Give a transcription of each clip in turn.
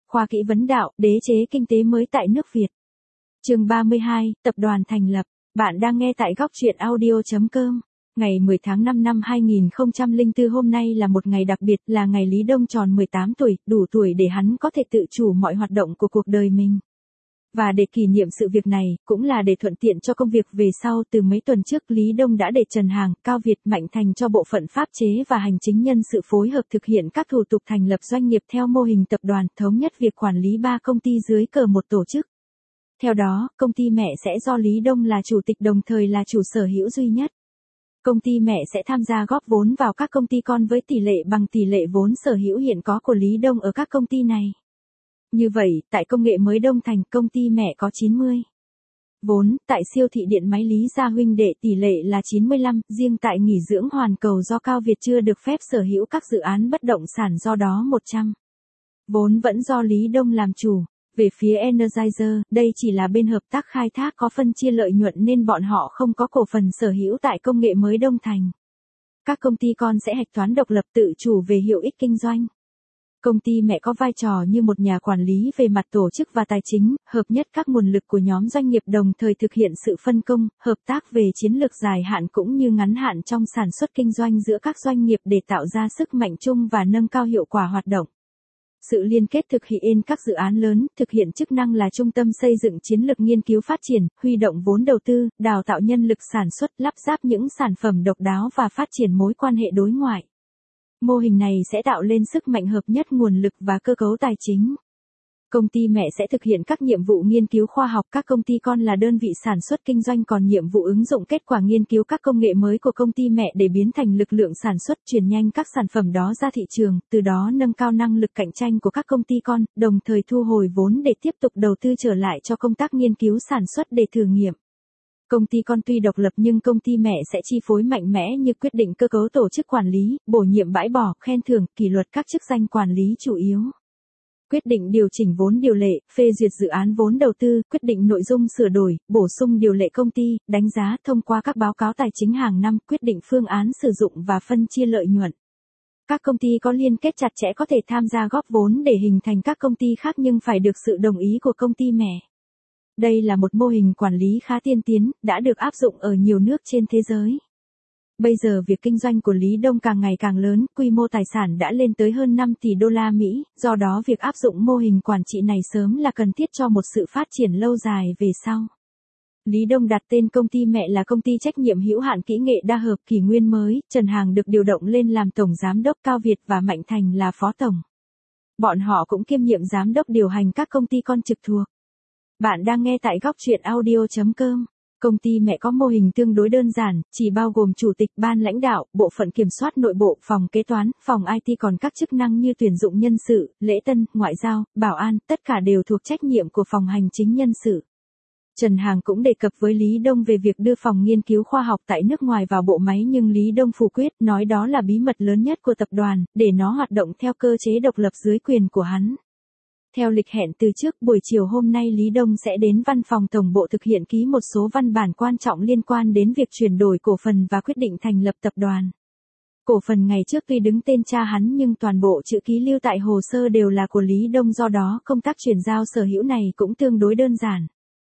khoa kỹ vấn đạo, đế chế kinh tế mới tại nước Việt. Chương 32, tập đoàn thành lập. Bạn đang nghe tại góc truyện audio.com. Ngày 10 tháng 5 năm 2004 hôm nay là một ngày đặc biệt, là ngày Lý Đông tròn 18 tuổi, đủ tuổi để hắn có thể tự chủ mọi hoạt động của cuộc đời mình. Và để kỷ niệm sự việc này, cũng là để thuận tiện cho công việc về sau, từ mấy tuần trước Lý Đông đã để Trần Hàng, Cao Việt, Mạnh Thành cho bộ phận pháp chế và hành chính nhân sự phối hợp thực hiện các thủ tục thành lập doanh nghiệp theo mô hình tập đoàn, thống nhất việc quản lý 3 công ty dưới cờ một tổ chức. Theo đó, công ty mẹ sẽ do Lý Đông là chủ tịch đồng thời là chủ sở hữu duy nhất. Công ty mẹ sẽ tham gia góp vốn vào các công ty con với tỷ lệ bằng tỷ lệ vốn sở hữu hiện có của Lý Đông ở các công ty này. Như vậy, tại công nghệ mới Đông Thành, công ty mẹ có 90 vốn, tại siêu thị điện máy Lý Gia huynh đệ tỷ lệ là 95, riêng tại nghỉ dưỡng Hoàn Cầu do Cao Việt chưa được phép sở hữu các dự án bất động sản do đó 100 vốn vẫn do Lý Đông làm chủ. Về phía Energizer, đây chỉ là bên hợp tác khai thác có phân chia lợi nhuận nên bọn họ không có cổ phần sở hữu tại công nghệ mới Đông Thành. Các công ty con sẽ hạch toán độc lập tự chủ về hiệu ích kinh doanh. Công ty mẹ có vai trò như một nhà quản lý về mặt tổ chức và tài chính, hợp nhất các nguồn lực của nhóm doanh nghiệp đồng thời thực hiện sự phân công, hợp tác về chiến lược dài hạn cũng như ngắn hạn trong sản xuất kinh doanh giữa các doanh nghiệp để tạo ra sức mạnh chung và nâng cao hiệu quả hoạt động. Sự liên kết thực hiện các dự án lớn, thực hiện chức năng là trung tâm xây dựng chiến lược nghiên cứu phát triển, huy động vốn đầu tư, đào tạo nhân lực sản xuất, lắp ráp những sản phẩm độc đáo và phát triển mối quan hệ đối ngoại. Mô hình này sẽ tạo lên sức mạnh hợp nhất nguồn lực và cơ cấu tài chính. Công ty mẹ sẽ thực hiện các nhiệm vụ nghiên cứu khoa học, các công ty con là đơn vị sản xuất kinh doanh còn nhiệm vụ ứng dụng kết quả nghiên cứu các công nghệ mới của công ty mẹ để biến thành lực lượng sản xuất, truyền nhanh các sản phẩm đó ra thị trường, từ đó nâng cao năng lực cạnh tranh của các công ty con, đồng thời thu hồi vốn để tiếp tục đầu tư trở lại cho công tác nghiên cứu sản xuất để thử nghiệm. Công ty con tuy độc lập nhưng công ty mẹ sẽ chi phối mạnh mẽ như quyết định cơ cấu tổ chức quản lý, bổ nhiệm bãi bỏ, khen thưởng, kỷ luật các chức danh quản lý chủ yếu. Quyết định điều chỉnh vốn điều lệ, phê duyệt dự án vốn đầu tư, quyết định nội dung sửa đổi, bổ sung điều lệ công ty, đánh giá thông qua các báo cáo tài chính hàng năm, quyết định phương án sử dụng và phân chia lợi nhuận. Các công ty có liên kết chặt chẽ có thể tham gia góp vốn để hình thành các công ty khác nhưng phải được sự đồng ý của công ty mẹ. Đây là một mô hình quản lý khá tiên tiến, đã được áp dụng ở nhiều nước trên thế giới. Bây giờ việc kinh doanh của Lý Đông càng ngày càng lớn, quy mô tài sản đã lên tới hơn 5 tỷ đô la Mỹ, do đó việc áp dụng mô hình quản trị này sớm là cần thiết cho một sự phát triển lâu dài về sau. Lý Đông đặt tên công ty mẹ là công ty trách nhiệm hữu hạn kỹ nghệ đa hợp Kỷ Nguyên mới, Trần Hàng được điều động lên làm tổng giám đốc, Cao Việt và Mạnh Thành là phó tổng. Bọn họ cũng kiêm nhiệm giám đốc điều hành các công ty con trực thuộc. Bạn đang nghe tại góc truyện audio.com. Công ty mẹ có mô hình tương đối đơn giản, chỉ bao gồm chủ tịch, ban lãnh đạo, bộ phận kiểm soát nội bộ, phòng kế toán, phòng IT còn các chức năng như tuyển dụng nhân sự, lễ tân, ngoại giao, bảo an, tất cả đều thuộc trách nhiệm của phòng hành chính nhân sự. Trần Hàng cũng đề cập với Lý Đông về việc đưa phòng nghiên cứu khoa học tại nước ngoài vào bộ máy nhưng Lý Đông phủ quyết, nói đó là bí mật lớn nhất của tập đoàn, để nó hoạt động theo cơ chế độc lập dưới quyền của hắn. Theo lịch hẹn từ trước, buổi chiều hôm nay Lý Đông sẽ đến văn phòng tổng bộ thực hiện ký một số văn bản quan trọng liên quan đến việc chuyển đổi cổ phần và quyết định thành lập tập đoàn. Cổ phần ngày trước tuy đứng tên cha hắn nhưng toàn bộ chữ ký lưu tại hồ sơ đều là của Lý Đông, do đó công tác chuyển giao sở hữu này cũng tương đối đơn giản.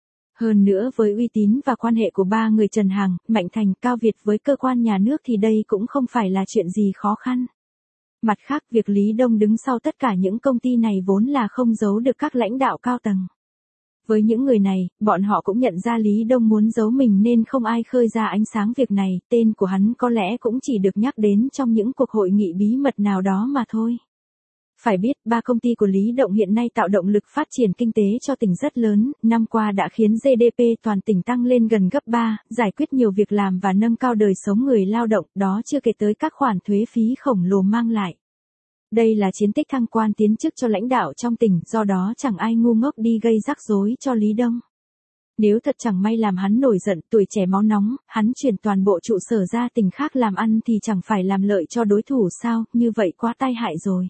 Hơn nữa với uy tín và quan hệ của ba người Trần Hàng, Mạnh Thành, Cao Việt với cơ quan nhà nước thì đây cũng không phải là chuyện gì khó khăn. Mặt khác, việc Lý Đông đứng sau tất cả những công ty này vốn là không giấu được các lãnh đạo cao tầng. Với những người này, bọn họ cũng nhận ra Lý Đông muốn giấu mình nên không ai khơi ra ánh sáng việc này, tên của hắn có lẽ cũng chỉ được nhắc đến trong những cuộc hội nghị bí mật nào đó mà thôi. Phải biết, 3 công ty của Lý Đông hiện nay tạo động lực phát triển kinh tế cho tỉnh rất lớn, năm qua đã khiến GDP toàn tỉnh tăng lên gần gấp 3, giải quyết nhiều việc làm và nâng cao đời sống người lao động, đó chưa kể tới các khoản thuế phí khổng lồ mang lại. Đây là chiến tích thăng quan tiến chức cho lãnh đạo trong tỉnh, do đó chẳng ai ngu ngốc đi gây rắc rối cho Lý Đông. Nếu thật chẳng may làm hắn nổi giận, tuổi trẻ máu nóng, hắn chuyển toàn bộ trụ sở ra tỉnh khác làm ăn thì chẳng phải làm lợi cho đối thủ sao, như vậy quá tai hại rồi.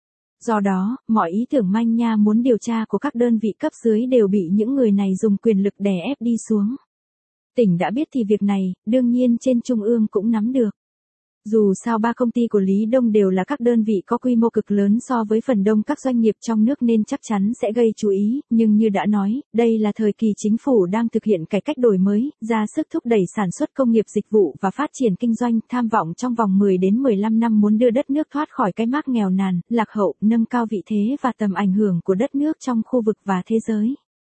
Do đó, mọi ý tưởng manh nha muốn điều tra của các đơn vị cấp dưới đều bị những người này dùng quyền lực đè ép đi xuống. Tỉnh đã biết thì việc này, đương nhiên trên trung ương cũng nắm được. Dù sao ba công ty của Lý Đông đều là các đơn vị có quy mô cực lớn so với phần đông các doanh nghiệp trong nước nên chắc chắn sẽ gây chú ý, nhưng như đã nói, đây là thời kỳ chính phủ đang thực hiện cải cách đổi mới, ra sức thúc đẩy sản xuất công nghiệp dịch vụ và phát triển kinh doanh, tham vọng trong vòng 10 đến 15 năm muốn đưa đất nước thoát khỏi cái mác nghèo nàn, lạc hậu, nâng cao vị thế và tầm ảnh hưởng của đất nước trong khu vực và thế giới.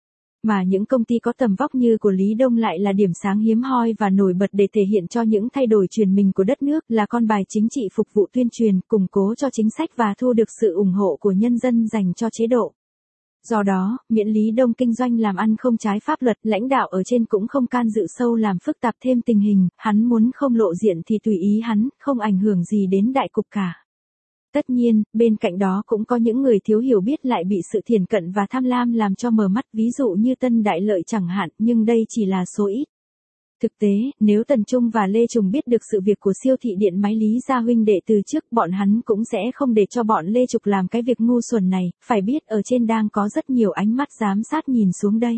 Mà những công ty có tầm vóc như của Lý Đông lại là điểm sáng hiếm hoi và nổi bật để thể hiện cho những thay đổi chuyển mình của đất nước, là con bài chính trị phục vụ tuyên truyền, củng cố cho chính sách và thu được sự ủng hộ của nhân dân dành cho chế độ. Do đó, miễn Lý Đông kinh doanh làm ăn không trái pháp luật, lãnh đạo ở trên cũng không can dự sâu làm phức tạp thêm tình hình, hắn muốn không lộ diện thì tùy ý hắn, không ảnh hưởng gì đến đại cục cả. Tất nhiên, bên cạnh đó cũng có những người thiếu hiểu biết lại bị sự thiển cận và tham lam làm cho mờ mắt, ví dụ như Tân Đại Lợi chẳng hạn, nhưng đây chỉ là số ít. Thực tế, nếu Tần Trung và Lê Trùng biết được sự việc của siêu thị điện máy Lý Gia huynh đệ từ trước, bọn hắn cũng sẽ không để cho bọn Lê Trục làm cái việc ngu xuẩn này, phải biết ở trên đang có rất nhiều ánh mắt giám sát nhìn xuống đây.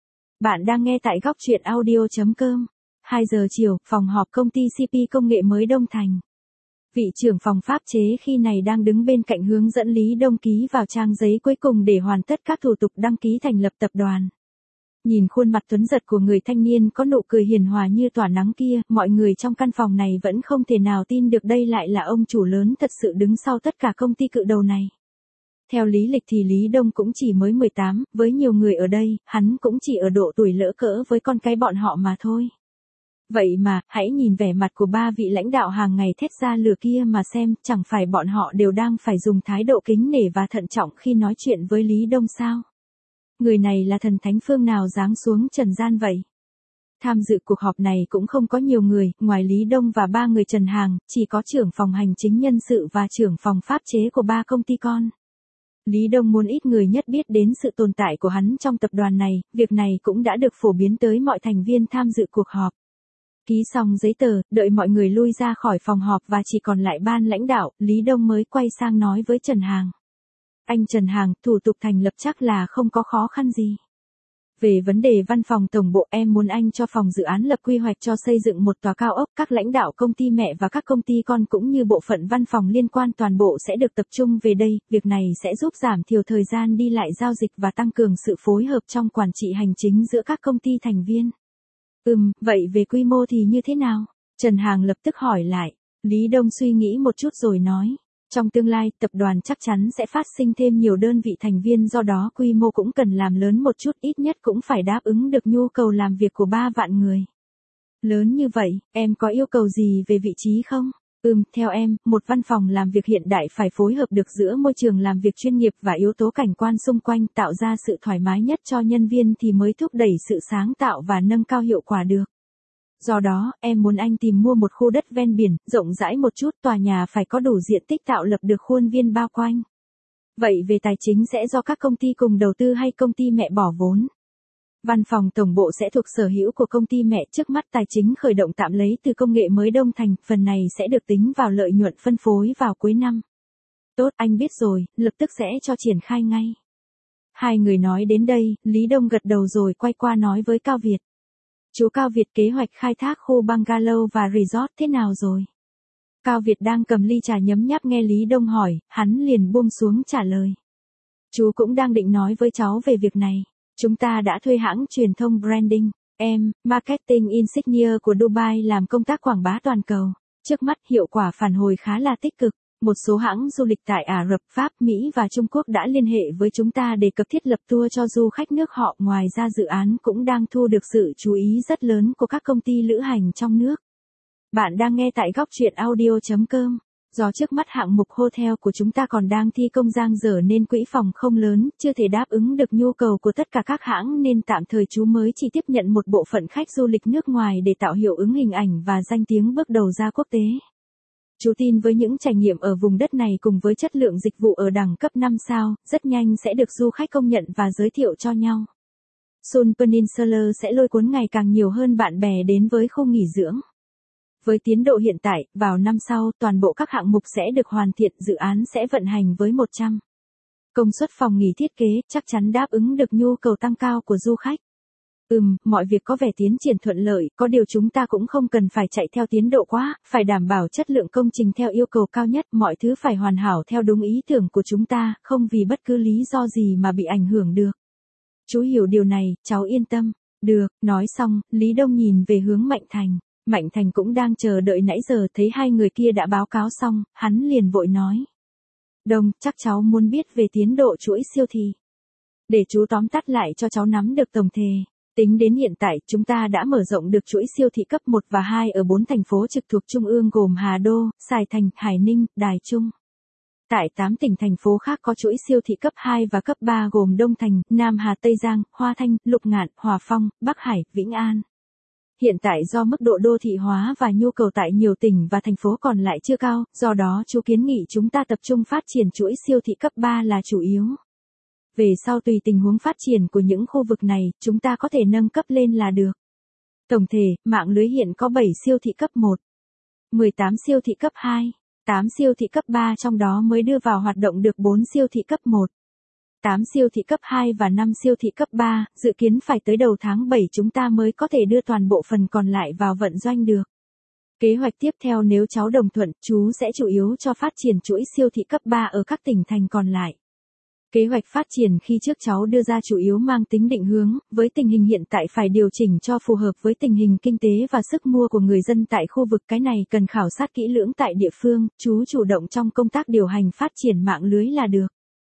Bạn đang nghe tại góc truyện audio.com. 2 giờ chiều, phòng họp công ty CP Công nghệ mới Đông Thành. Vị trưởng phòng pháp chế khi này đang đứng bên cạnh hướng dẫn Lý Đông ký vào trang giấy cuối cùng để hoàn tất các thủ tục đăng ký thành lập tập đoàn. Nhìn khuôn mặt tuấn giật của người thanh niên có nụ cười hiền hòa như tỏa nắng kia, mọi người trong căn phòng này vẫn không thể nào tin được đây lại là ông chủ lớn thật sự đứng sau tất cả công ty cự đầu này. Theo lý lịch thì Lý Đông cũng chỉ mới 18, với nhiều người ở đây, hắn cũng chỉ ở độ tuổi lỡ cỡ với con cái bọn họ mà thôi. Vậy mà, hãy nhìn vẻ mặt của ba vị lãnh đạo hàng ngày thét ra lửa kia mà xem, chẳng phải bọn họ đều đang phải dùng thái độ kính nể và thận trọng khi nói chuyện với Lý Đông sao? Người này là thần thánh phương nào giáng xuống trần gian vậy? Tham dự cuộc họp này cũng không có nhiều người, ngoài Lý Đông và ba người Trần Hàng, chỉ có trưởng phòng hành chính nhân sự và trưởng phòng pháp chế của ba công ty con. Lý Đông muốn ít người nhất biết đến sự tồn tại của hắn trong tập đoàn này, việc này cũng đã được phổ biến tới mọi thành viên tham dự cuộc họp. Ký xong giấy tờ, đợi mọi người lui ra khỏi phòng họp và chỉ còn lại ban lãnh đạo, Lý Đông mới quay sang nói với Trần Hàng. Anh Trần Hàng, thủ tục thành lập chắc là không có khó khăn gì. Về vấn đề văn phòng tổng bộ, em muốn anh cho phòng dự án lập quy hoạch cho xây dựng một tòa cao ốc, các lãnh đạo công ty mẹ và các công ty con cũng như bộ phận văn phòng liên quan toàn bộ sẽ được tập trung về đây, việc này sẽ giúp giảm thiểu thời gian đi lại giao dịch và tăng cường sự phối hợp trong quản trị hành chính giữa các công ty thành viên. Vậy về quy mô thì như thế nào? Trần Hàng lập tức hỏi lại. Lý Đông suy nghĩ một chút rồi nói. Trong tương lai, tập đoàn chắc chắn sẽ phát sinh thêm nhiều đơn vị thành viên, do đó quy mô cũng cần làm lớn một chút, ít nhất cũng phải đáp ứng được nhu cầu làm việc của 3 vạn người. Lớn như vậy, em có yêu cầu gì về vị trí không? Theo em, một văn phòng làm việc hiện đại phải phối hợp được giữa môi trường làm việc chuyên nghiệp và yếu tố cảnh quan xung quanh, tạo ra sự thoải mái nhất cho nhân viên thì mới thúc đẩy sự sáng tạo và nâng cao hiệu quả được. Do đó, em muốn anh tìm mua một khu đất ven biển, rộng rãi một chút, tòa nhà phải có đủ diện tích tạo lập được khuôn viên bao quanh. Vậy về tài chính sẽ do các công ty cùng đầu tư hay công ty mẹ bỏ vốn? Văn phòng tổng bộ sẽ thuộc sở hữu của công ty mẹ, trước mắt tài chính khởi động tạm lấy từ Công nghệ mới Đông Thành, phần này sẽ được tính vào lợi nhuận phân phối vào cuối năm. Tốt, anh biết rồi, lập tức sẽ cho triển khai ngay. Hai người nói đến đây, Lý Đông gật đầu rồi quay qua nói với Cao Việt. Chú Cao Việt, kế hoạch khai thác khu bungalow và resort thế nào rồi? Cao Việt đang cầm ly trà nhấm nháp nghe Lý Đông hỏi, hắn liền buông xuống trả lời. Chú cũng đang định nói với cháu về việc này. Chúng ta đã thuê hãng truyền thông branding, marketing insignia của Dubai làm công tác quảng bá toàn cầu. Trước mắt hiệu quả phản hồi khá là tích cực. Một số hãng du lịch tại Ả Rập, Pháp, Mỹ và Trung Quốc đã liên hệ với chúng ta đề cập thiết lập tour cho du khách nước họ. Ngoài ra dự án cũng đang thu được sự chú ý rất lớn của các công ty lữ hành trong nước. Bạn đang nghe tại góc truyện audio.com. Do trước mắt hạng mục hotel của chúng ta còn đang thi công dang dở nên quỹ phòng không lớn, chưa thể đáp ứng được nhu cầu của tất cả các hãng nên tạm thời chú mới chỉ tiếp nhận một bộ phận khách du lịch nước ngoài để tạo hiệu ứng hình ảnh và danh tiếng bước đầu ra quốc tế. Chú tin với những trải nghiệm ở vùng đất này cùng với chất lượng dịch vụ ở đẳng cấp 5 sao, rất nhanh sẽ được du khách công nhận và giới thiệu cho nhau. Sun Peninsula sẽ lôi cuốn ngày càng nhiều hơn bạn bè đến với khu nghỉ dưỡng. Với tiến độ hiện tại, vào năm sau, toàn bộ các hạng mục sẽ được hoàn thiện, dự án sẽ vận hành với 100 công suất phòng nghỉ thiết kế, chắc chắn đáp ứng được nhu cầu tăng cao của du khách. Mọi việc có vẻ tiến triển thuận lợi, có điều chúng ta cũng không cần phải chạy theo tiến độ quá, phải đảm bảo chất lượng công trình theo yêu cầu cao nhất, mọi thứ phải hoàn hảo theo đúng ý tưởng của chúng ta, không vì bất cứ lý do gì mà bị ảnh hưởng được. Chú hiểu điều này, cháu yên tâm. Được, nói xong, Lý Đông nhìn về hướng Mạnh Thành. Mạnh Thành cũng đang chờ đợi nãy giờ, thấy hai người kia đã báo cáo xong, hắn liền vội nói. Đông, chắc cháu muốn biết về tiến độ chuỗi siêu thị. Để chú tóm tắt lại cho cháu nắm được tổng thể. Tính đến hiện tại, chúng ta đã mở rộng được chuỗi siêu thị cấp 1 và 2 ở 4 thành phố trực thuộc Trung ương gồm Hà Đô, Sài Thành, Hải Ninh, Đài Trung. Tại 8 tỉnh thành phố khác có chuỗi siêu thị cấp 2 và cấp 3 gồm Đông Thành, Nam Hà, Tây Giang, Hoa Thanh, Lục Ngạn, Hòa Phong, Bắc Hải, Vĩnh An. Hiện tại do mức độ đô thị hóa và nhu cầu tại nhiều tỉnh và thành phố còn lại chưa cao, do đó chú kiến nghị chúng ta tập trung phát triển chuỗi siêu thị cấp 3 là chủ yếu. Về sau tùy tình huống phát triển của những khu vực này, chúng ta có thể nâng cấp lên là được. Tổng thể, mạng lưới hiện có 7 siêu thị cấp 1, 18 siêu thị cấp 2, 8 siêu thị cấp 3 trong đó mới đưa vào hoạt động được 4 siêu thị cấp 1. 8 siêu thị cấp 2 và 5 siêu thị cấp 3, dự kiến phải tới đầu tháng 7 chúng ta mới có thể đưa toàn bộ phần còn lại vào vận doanh được. Kế hoạch tiếp theo nếu cháu đồng thuận, chú sẽ chủ yếu cho phát triển chuỗi siêu thị cấp 3 ở các tỉnh thành còn lại. Kế hoạch phát triển khi trước cháu đưa ra chủ yếu mang tính định hướng, với tình hình hiện tại phải điều chỉnh cho phù hợp với tình hình kinh tế và sức mua của người dân tại khu vực, cái này cần khảo sát kỹ lưỡng tại địa phương, chú chủ động trong công tác điều hành phát triển mạng lưới là được.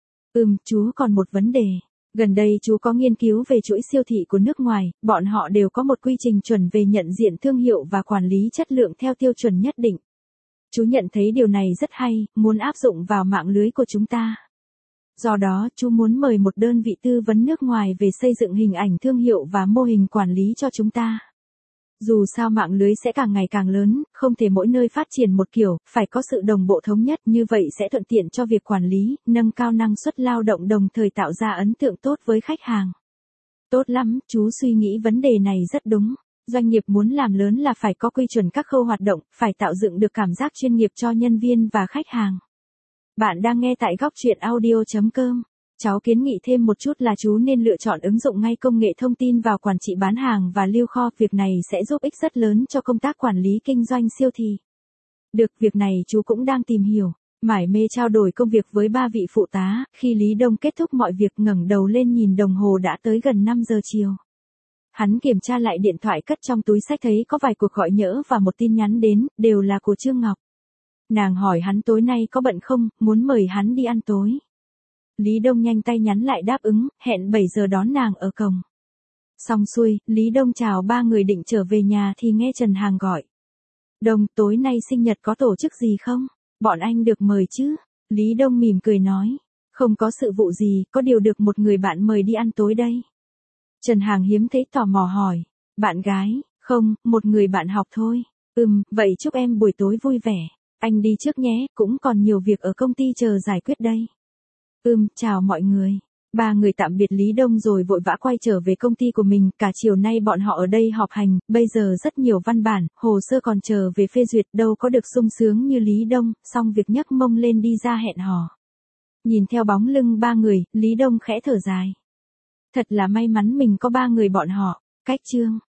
Chú còn một vấn đề. Gần đây chú có nghiên cứu về chuỗi siêu thị của nước ngoài, bọn họ đều có một quy trình chuẩn về nhận diện thương hiệu và quản lý chất lượng theo tiêu chuẩn nhất định. Chú nhận thấy điều này rất hay, muốn áp dụng vào mạng lưới của chúng ta. Do đó, chú muốn mời một đơn vị tư vấn nước ngoài về xây dựng hình ảnh thương hiệu và mô hình quản lý cho chúng ta. Dù sao mạng lưới sẽ càng ngày càng lớn, không thể mỗi nơi phát triển một kiểu, phải có sự đồng bộ thống nhất, như vậy sẽ thuận tiện cho việc quản lý, nâng cao năng suất lao động đồng thời tạo ra ấn tượng tốt với khách hàng. Tốt lắm, chú suy nghĩ vấn đề này rất đúng. Doanh nghiệp muốn làm lớn là phải có quy chuẩn các khâu hoạt động, phải tạo dựng được cảm giác chuyên nghiệp cho nhân viên và khách hàng. Bạn đang nghe tại góc truyện audio.com. Cháu kiến nghị thêm một chút là chú nên lựa chọn ứng dụng ngay công nghệ thông tin vào quản trị bán hàng và lưu kho, việc này sẽ giúp ích rất lớn cho công tác quản lý kinh doanh siêu thị. Được, việc này chú cũng đang tìm hiểu. Mải mê trao đổi công việc với 3 vị phụ tá, khi Lý Đông kết thúc mọi việc ngẩng đầu lên nhìn đồng hồ đã tới gần 5 giờ chiều. Hắn kiểm tra lại điện thoại cất trong túi xách thấy có vài cuộc gọi nhỡ và một tin nhắn đến, đều là của Trương Ngọc. Nàng hỏi hắn tối nay có bận không, muốn mời hắn đi ăn tối. Lý Đông nhanh tay nhắn lại đáp ứng, hẹn 7 giờ đón nàng ở cổng. Xong xuôi, Lý Đông chào 3 người định trở về nhà thì nghe Trần Hàng gọi. Đông, tối nay sinh nhật có tổ chức gì không? Bọn anh được mời chứ? Lý Đông mỉm cười nói. Không có sự vụ gì, có điều được một người bạn mời đi ăn tối đây. Trần Hàng hiếm thấy tò mò hỏi. Bạn gái? Không, một người bạn học thôi. Vậy chúc em buổi tối vui vẻ. Anh đi trước nhé, cũng còn nhiều việc ở công ty chờ giải quyết đây. Chào mọi người. 3 người tạm biệt Lý Đông rồi vội vã quay trở về công ty của mình, cả chiều nay bọn họ ở đây họp hành, bây giờ rất nhiều văn bản, hồ sơ còn chờ về phê duyệt, đâu có được sung sướng như Lý Đông, xong việc nhấc mông lên đi ra hẹn hò. Nhìn theo bóng lưng 3 người, Lý Đông khẽ thở dài. Thật là may mắn mình có 3 người bọn họ. Cách chương